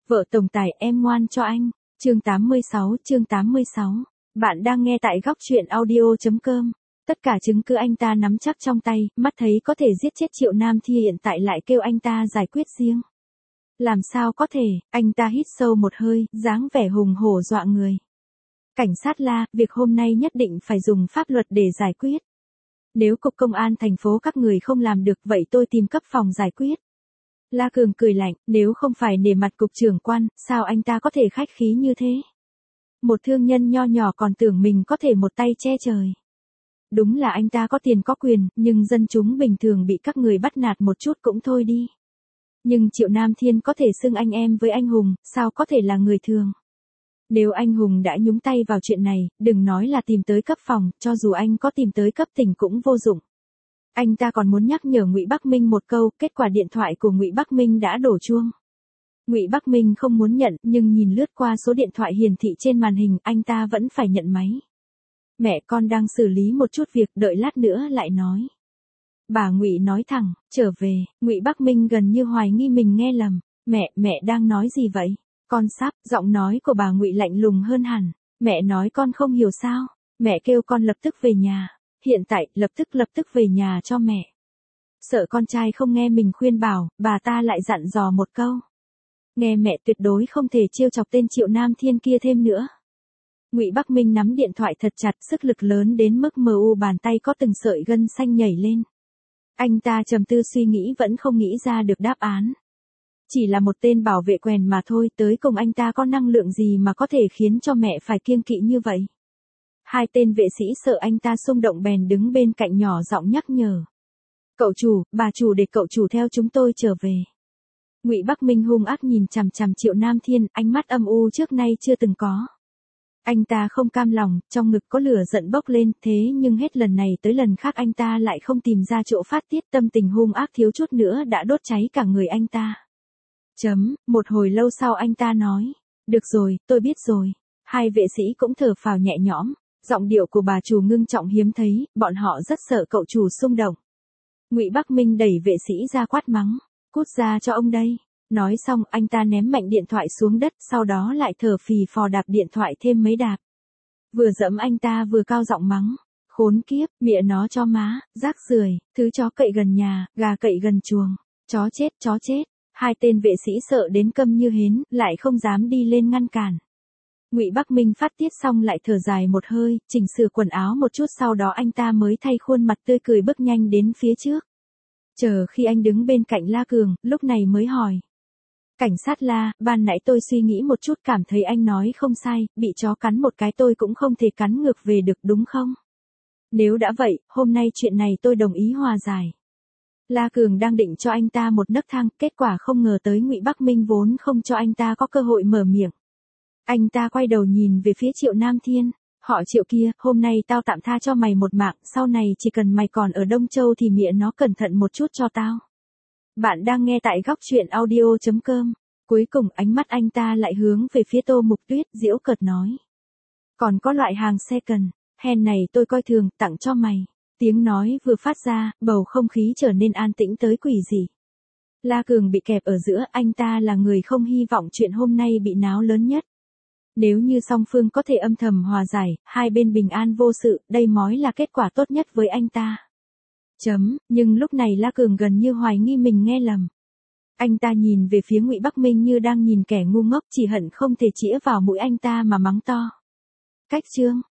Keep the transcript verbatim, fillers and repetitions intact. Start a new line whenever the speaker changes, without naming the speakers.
Vợ tổng tài em ngoan cho anh. Chương tám mươi sáu, chương tám mươi sáu. Bạn đang nghe tại góc truyện audio chấm com. Tất cả chứng cứ anh ta nắm chắc trong tay, mắt thấy có thể giết chết Triệu Nam Thi hiện tại lại kêu anh ta giải quyết riêng. Làm sao có thể, anh ta hít sâu một hơi, dáng vẻ hùng hổ dọa người. Cảnh sát la, việc hôm nay nhất định phải dùng pháp luật để giải quyết. Nếu cục công an thành phố các người không làm được vậy tôi tìm cấp phòng giải quyết. La Cường cười lạnh, nếu không phải nể mặt cục trưởng quan, sao anh ta có thể khách khí như thế? Một thương nhân nho nhỏ còn tưởng mình có thể một tay che trời. Đúng là anh ta có tiền có quyền, nhưng dân chúng bình thường bị các người bắt nạt một chút cũng thôi đi. Nhưng Triệu Nam Thiên có thể xưng anh em với anh Hùng, sao có thể là người thường? Nếu anh Hùng đã nhúng tay vào chuyện này, đừng nói là tìm tới cấp phòng, cho dù anh có tìm tới cấp tỉnh cũng vô dụng. Anh ta còn muốn nhắc nhở Ngụy Bắc Minh một câu, kết quả điện thoại của Ngụy Bắc Minh đã đổ chuông. Ngụy Bắc Minh không muốn nhận, nhưng nhìn lướt qua số điện thoại hiển thị trên màn hình, anh ta vẫn phải nhận máy. Mẹ con đang xử lý một chút việc, đợi lát nữa lại nói. Bà Ngụy nói thẳng, trở về. Ngụy Bắc Minh gần như hoài nghi mình nghe lầm. Mẹ, mẹ đang nói gì vậy? Con sắp, giọng nói của bà Ngụy lạnh lùng hơn hẳn. Mẹ nói con không hiểu sao? Mẹ kêu con lập tức về nhà. Hiện tại, lập tức lập tức về nhà cho mẹ. Sợ con trai không nghe mình khuyên bảo, bà ta lại dặn dò một câu. Nghe mẹ, tuyệt đối không thể trêu chọc tên Triệu Nam Thiên kia thêm nữa. Ngụy Bắc Minh nắm điện thoại thật chặt, sức lực lớn đến mức mờ u bàn tay có từng sợi gân xanh nhảy lên. Anh ta trầm tư suy nghĩ vẫn không nghĩ ra được đáp án. Chỉ là một tên bảo vệ quèn mà thôi, tới cùng anh ta có năng lượng gì mà có thể khiến cho mẹ phải kiêng kỵ như vậy. Hai tên vệ sĩ sợ anh ta xung động bèn đứng bên cạnh nhỏ giọng nhắc nhở. Cậu chủ, bà chủ để cậu chủ theo chúng tôi trở về. Ngụy Bắc Minh hung ác nhìn chằm chằm Triệu Nam Thiên, ánh mắt âm u trước nay chưa từng có. Anh ta không cam lòng, trong ngực có lửa giận bốc lên, thế nhưng hết lần này tới lần khác anh ta lại không tìm ra chỗ phát tiết, tâm tình hung ác thiếu chút nữa đã đốt cháy cả người anh ta. Chấm, một hồi lâu sau anh ta nói. Được rồi, tôi biết rồi. Hai vệ sĩ cũng thở phào nhẹ nhõm. Giọng điệu của bà chủ ngưng trọng hiếm thấy, bọn họ rất sợ cậu chủ xung động. Ngụy Bắc Minh đẩy vệ sĩ ra quát mắng. Cút ra cho ông đây. Nói xong anh ta ném mạnh điện thoại xuống đất, sau đó lại thở phì phò đạp điện thoại thêm mấy đạp. Vừa dẫm anh ta vừa cao giọng mắng. Khốn kiếp, mẹ nó cho má, rác rưởi, thứ chó cậy gần nhà, gà cậy gần chuồng. Chó chết, chó chết. Hai tên vệ sĩ sợ đến câm như hến, lại không dám đi lên ngăn cản. Ngụy Bắc Minh phát tiết xong lại thở dài một hơi, chỉnh sửa quần áo một chút, sau đó anh ta mới thay khuôn mặt tươi cười bước nhanh đến phía trước. Chờ khi anh đứng bên cạnh La Cường, lúc này mới hỏi. Cảnh sát La, ban nãy tôi suy nghĩ một chút cảm thấy anh nói không sai, bị chó cắn một cái tôi cũng không thể cắn ngược về được đúng không? Nếu đã vậy, hôm nay chuyện này tôi đồng ý hòa giải. La Cường đang định cho anh ta một nấc thang, kết quả không ngờ tới Ngụy Bắc Minh vốn không cho anh ta có cơ hội mở miệng. Anh ta quay đầu nhìn về phía Triệu Nam Thiên. Họ Triệu kia, hôm nay tao tạm tha cho mày một mạng, sau này chỉ cần mày còn ở Đông Châu thì mẹ nó cẩn thận một chút cho tao. Bạn đang nghe tại góc truyện audio chấm com. Cuối cùng ánh mắt anh ta lại hướng về phía Tô Mục Tuyết, giễu cợt nói. Còn có loại hàng second hand này tôi coi thường, tặng cho mày. Tiếng nói vừa phát ra, bầu không khí trở nên an tĩnh tới quỷ dị. La Cường bị kẹp ở giữa, anh ta là người không hy vọng chuyện hôm nay bị náo lớn nhất. Nếu như song phương có thể âm thầm hòa giải, hai bên bình an vô sự, đây mới là kết quả tốt nhất với anh ta. Chấm, nhưng lúc này La Cường gần như hoài nghi mình nghe lầm. Anh ta nhìn về phía Ngụy Bắc Minh như đang nhìn kẻ ngu ngốc, chỉ hận không thể chĩa vào mũi anh ta mà mắng to. Cách chương,